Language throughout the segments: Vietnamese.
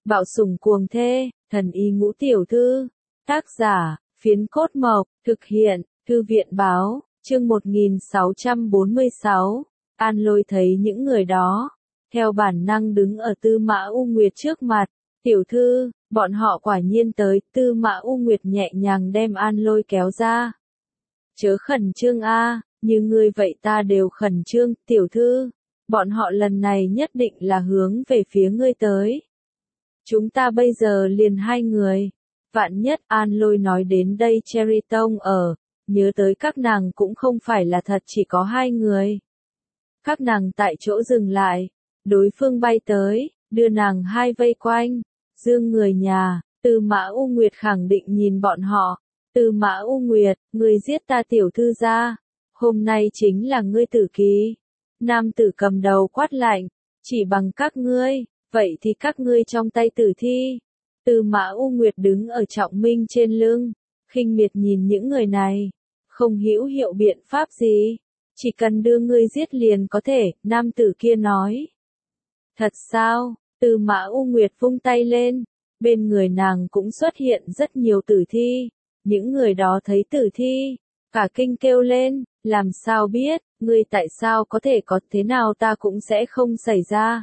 Bạo sủng cuồng thê, thần y ngũ tiểu thư. Tác giả, Phiến Cốt Mộc, thực hiện, Thư viện báo, chương 1646. An Lôi thấy những người đó, theo bản năng đứng ở Tư Mã U Nguyệt trước mặt. Tiểu thư, bọn họ quả nhiên tới. Tư Mã U Nguyệt nhẹ nhàng đem An Lôi kéo ra. Chớ khẩn trương a, như ngươi vậy ta đều khẩn trương. Tiểu thư, bọn họ lần này nhất định là hướng về phía ngươi tới. Chúng ta bây giờ liền 2 người. Vạn nhất An Lôi nói đến đây Cherry Tông ở, nhớ tới các nàng cũng không phải là thật chỉ có 2 người. Các nàng tại chỗ dừng lại, đối phương bay tới, đưa nàng hai vây quanh, dương người nhà. Tư Mã U Nguyệt khẳng định nhìn bọn họ. Tư Mã U Nguyệt, ngươi giết ta tiểu thư ra, hôm nay chính là ngươi tử kỳ. Nam tử cầm đầu quát lạnh, chỉ bằng các ngươi, vậy thì các ngươi trong tay tử thi. Tư Mã U Nguyệt đứng ở Trọng Minh trên lưng, khinh miệt nhìn những người này, không hữu hiệu biện pháp gì, chỉ cần đưa ngươi giết liền có thể. Nam tử kia nói. Thật sao? Tư Mã U Nguyệt vung tay lên, bên người nàng cũng xuất hiện rất nhiều tử thi. Những người đó thấy tử thi, cả kinh kêu lên, làm sao biết, ngươi tại sao có thể có thế nào ta cũng sẽ không xảy ra.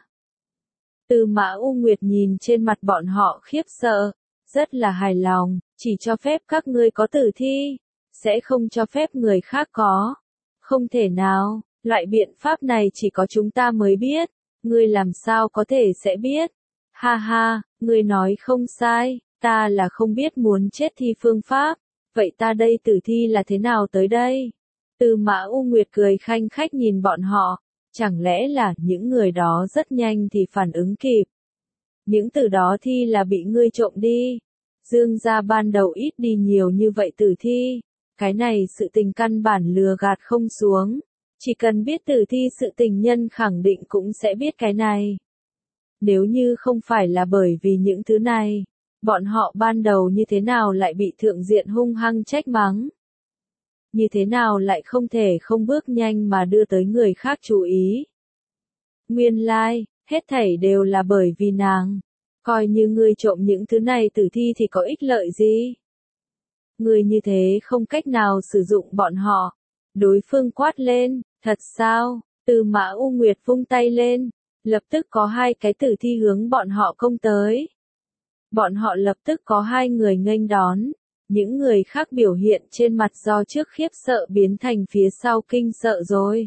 Tư Mã U Nguyệt nhìn trên mặt bọn họ khiếp sợ, rất là hài lòng, chỉ cho phép các ngươi có tử thi, sẽ không cho phép người khác có. Không thể nào, loại biện pháp này chỉ có chúng ta mới biết, ngươi làm sao có thể sẽ biết. Ha ha, ngươi nói không sai, ta là không biết muốn chết thi phương pháp, vậy ta đây tử thi là thế nào tới đây? Tư Mã U Nguyệt cười khanh khách nhìn bọn họ, chẳng lẽ là những người đó rất nhanh thì phản ứng kịp. Những tử đó thi là bị ngươi trộm đi. Dương gia ban đầu ít đi nhiều như vậy tử thi, cái này sự tình căn bản lừa gạt không xuống. Chỉ cần biết tử thi sự tình nhân khẳng định cũng sẽ biết cái này. Nếu như không phải là bởi vì những thứ này, bọn họ ban đầu như thế nào lại bị thượng diện hung hăng trách mắng? Như thế nào lại không thể không bước nhanh mà đưa tới người khác chú ý? Nguyên lai, hết thảy đều là bởi vì nàng. Coi như ngươi trộm những thứ này tử thi thì có ích lợi gì? Ngươi như thế không cách nào sử dụng bọn họ. Đối phương quát lên, thật sao? Tư Mã U Nguyệt vung tay lên, lập tức có 2 cái tử thi hướng bọn họ công tới. Bọn họ lập tức có 2 người nghênh đón, những người khác biểu hiện trên mặt do trước khiếp sợ biến thành phía sau kinh sợ rồi.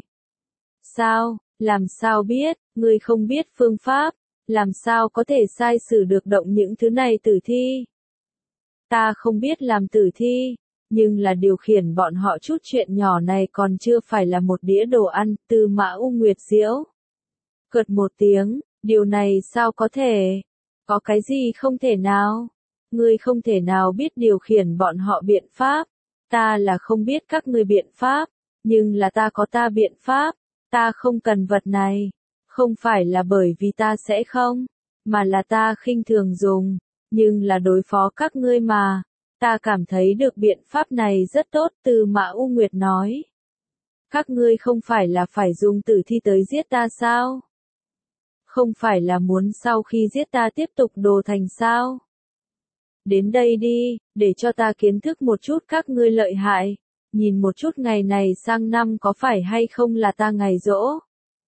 Sao, làm sao biết, ngươi không biết phương pháp, làm sao có thể sai sử được động những thứ này tử thi? Ta không biết làm tử thi, nhưng là điều khiển bọn họ chút chuyện nhỏ này còn chưa phải là một đĩa đồ ăn. Tư Mã U Nguyệt giễu cợt một tiếng, điều này sao có thể? Có cái gì không thể nào? Ngươi không thể nào biết điều khiển bọn họ biện pháp. Ta là không biết các ngươi biện pháp, nhưng là ta có ta biện pháp. Ta không cần vật này, không phải là bởi vì ta sẽ không, mà là ta khinh thường dùng, nhưng là đối phó các ngươi mà. Ta cảm thấy được biện pháp này rất tốt. Tư Mã U Nguyệt nói. Các ngươi không phải là phải dùng tử thi tới giết ta sao? Không phải là muốn sau khi giết ta tiếp tục đồ thành sao? Đến đây đi, để cho ta kiến thức một chút các ngươi lợi hại. Nhìn một chút ngày này sang năm có phải hay không là ta ngày giỗ.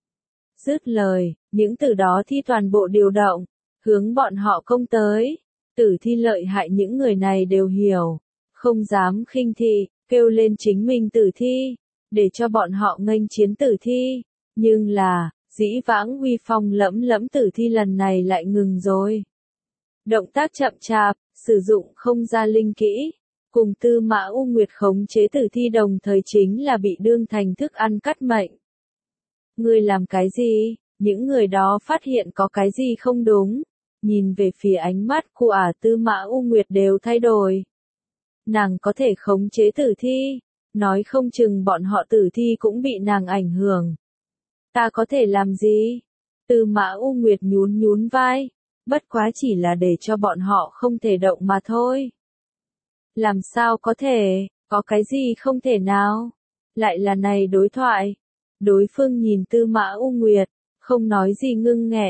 Dứt lời, những tử đó thi toàn bộ điều động, hướng bọn họ công tới. Tử thi lợi hại những người này đều hiểu, không dám khinh thị, kêu lên chính mình tử thi, để cho bọn họ nghênh chiến tử thi. Nhưng là, dĩ vãng uy phong lẫm lẫm tử thi lần này lại ngừng rồi. Động tác chậm chạp, sử dụng không ra linh kỹ, cùng Tư Mã U Nguyệt khống chế tử thi đồng thời chính là bị đương thành thức ăn cắt mệnh. Ngươi làm cái gì? Những người đó phát hiện có cái gì không đúng, nhìn về phía ánh mắt của Tư Mã U Nguyệt đều thay đổi. Nàng có thể khống chế tử thi, nói không chừng bọn họ tử thi cũng bị nàng ảnh hưởng. Ta có thể làm gì? Tư Mã U Nguyệt nhún nhún vai, bất quá chỉ là để cho bọn họ không thể động mà thôi. Làm sao có thể, có cái gì không thể nào? Lại là này đối thoại. Đối phương nhìn Tư Mã U Nguyệt, không nói gì ngưng nghẹn,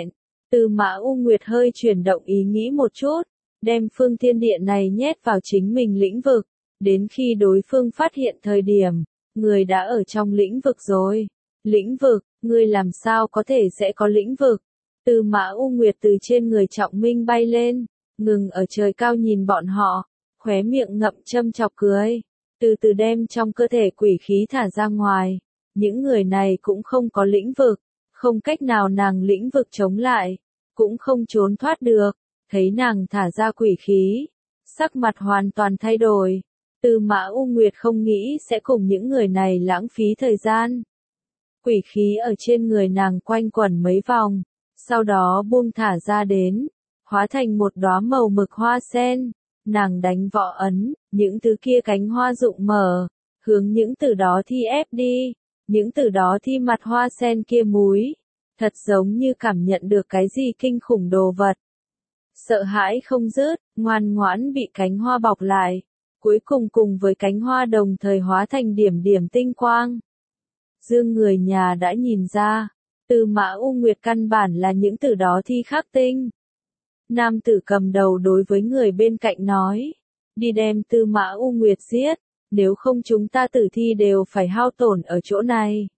Tư Mã U Nguyệt hơi chuyển động ý nghĩ một chút, đem phương thiên địa này nhét vào chính mình lĩnh vực, đến khi đối phương phát hiện thời điểm, người đã ở trong lĩnh vực rồi. Lĩnh vực, ngươi làm sao có thể sẽ có lĩnh vực? Tư Mã U Nguyệt từ trên người Trọng Minh bay lên, ngừng ở trời cao nhìn bọn họ, khóe miệng ngậm châm chọc cười, từ từ đem trong cơ thể quỷ khí thả ra ngoài. Những người này cũng không có lĩnh vực, không cách nào nàng lĩnh vực chống lại, cũng không trốn thoát được. Thấy nàng thả ra quỷ khí, sắc mặt hoàn toàn thay đổi. Tư Mã U Nguyệt không nghĩ sẽ cùng những người này lãng phí thời gian. Quỷ khí ở trên người nàng quanh quẩn mấy vòng, sau đó buông thả ra đến, hóa thành một đóa màu mực hoa sen. Nàng đánh võ ấn, những thứ kia cánh hoa rụng mở, hướng những từ đó thi ép đi, những từ đó thi mặt hoa sen kia múi, thật giống như cảm nhận được cái gì kinh khủng đồ vật. Sợ hãi không dứt, ngoan ngoãn bị cánh hoa bọc lại, cuối cùng cùng với cánh hoa đồng thời hóa thành điểm điểm tinh quang. Dương người nhà đã nhìn ra, Tư Mã U Nguyệt căn bản là những từ đó thi khắc tinh. Nam tử cầm đầu đối với người bên cạnh nói, đi đem Tư Mã U Nguyệt giết, nếu không chúng ta tử thi đều phải hao tổn ở chỗ này.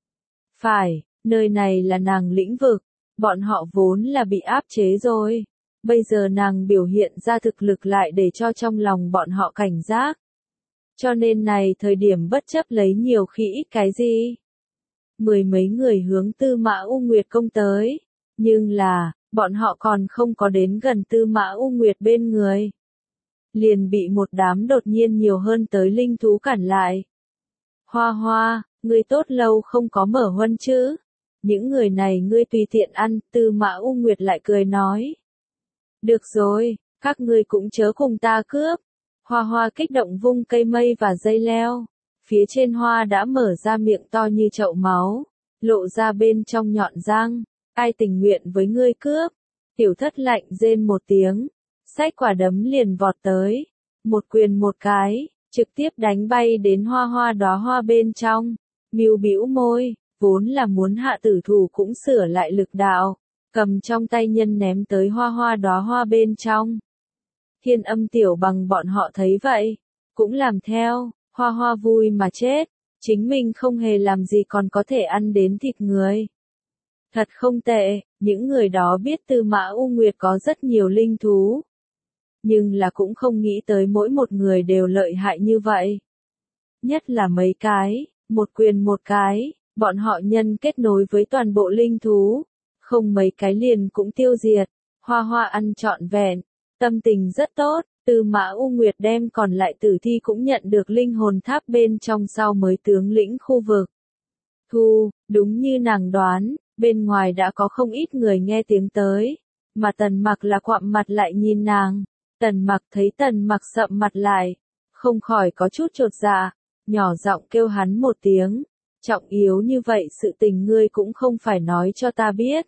Phải, nơi này là nàng lĩnh vực, bọn họ vốn là bị áp chế rồi. Bây giờ nàng biểu hiện ra thực lực lại để cho trong lòng bọn họ cảnh giác. Cho nên này thời điểm bất chấp lấy nhiều khi ít cái gì. Mười mấy người hướng Tư Mã U Nguyệt công tới, nhưng là, bọn họ còn không có đến gần Tư Mã U Nguyệt bên người. Liền bị một đám đột nhiên nhiều hơn tới linh thú cản lại. Hoa Hoa, ngươi tốt lâu không có mở huân chứ? Những người này ngươi tùy tiện ăn, Tư Mã U Nguyệt lại cười nói. Được rồi, các ngươi cũng chớ cùng ta cướp. Hoa Hoa kích động vung cây mây và dây leo. Phía trên hoa đã mở ra miệng to như chậu máu, lộ ra bên trong nhọn răng. Ai tình nguyện với ngươi cướp? Tiểu Thất lạnh rên một tiếng, xách quả đấm liền vọt tới. Một quyền một cái, trực tiếp đánh bay đến Hoa Hoa đóa hoa bên trong. Mưu bĩu môi, vốn là muốn hạ tử thủ cũng sửa lại lực đạo, cầm trong tay nhân ném tới Hoa Hoa đóa hoa bên trong. Thiên Âm Tiểu Bằng bọn họ thấy vậy, cũng làm theo. Hoa Hoa vui mà chết, chính mình không hề làm gì còn có thể ăn đến thịt người. Thật không tệ, những người đó biết Tư Mã U Nguyệt có rất nhiều linh thú. Nhưng là cũng không nghĩ tới mỗi một người đều lợi hại như vậy. Nhất là mấy cái, một quyền một cái, bọn họ nhân kết nối với toàn bộ linh thú. Không mấy cái liền cũng tiêu diệt, Hoa Hoa ăn trọn vẹn, tâm tình rất tốt. Tư Mã U Nguyệt đem còn lại tử thi cũng nhận được linh hồn tháp bên trong sau mới tướng lĩnh khu vực. Thu, đúng như nàng đoán, bên ngoài đã có không ít người nghe tiếng tới, mà Tần Mặc là quặm mặt lại nhìn nàng. Tần Mặc thấy Tần Mặc sậm mặt lại, không khỏi có chút chột dạ, nhỏ giọng kêu hắn một tiếng, trọng yếu như vậy sự tình ngươi cũng không phải nói cho ta biết.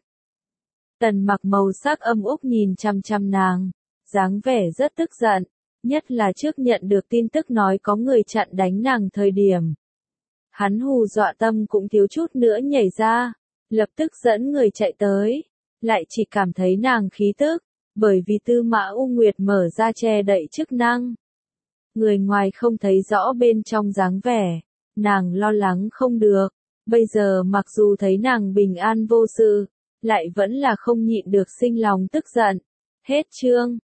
Tần Mặc màu sắc âm úc nhìn chăm chăm nàng, dáng vẻ rất tức giận, nhất là trước nhận được tin tức nói có người chặn đánh nàng thời điểm. Hắn hù dọa tâm cũng thiếu chút nữa nhảy ra, lập tức dẫn người chạy tới, lại chỉ cảm thấy nàng khí tức, bởi vì Tư Mã U Nguyệt mở ra che đậy chức năng. Người ngoài không thấy rõ bên trong dáng vẻ, nàng lo lắng không được, bây giờ mặc dù thấy nàng bình an vô sự, lại vẫn là không nhịn được sinh lòng tức giận. Hết chương.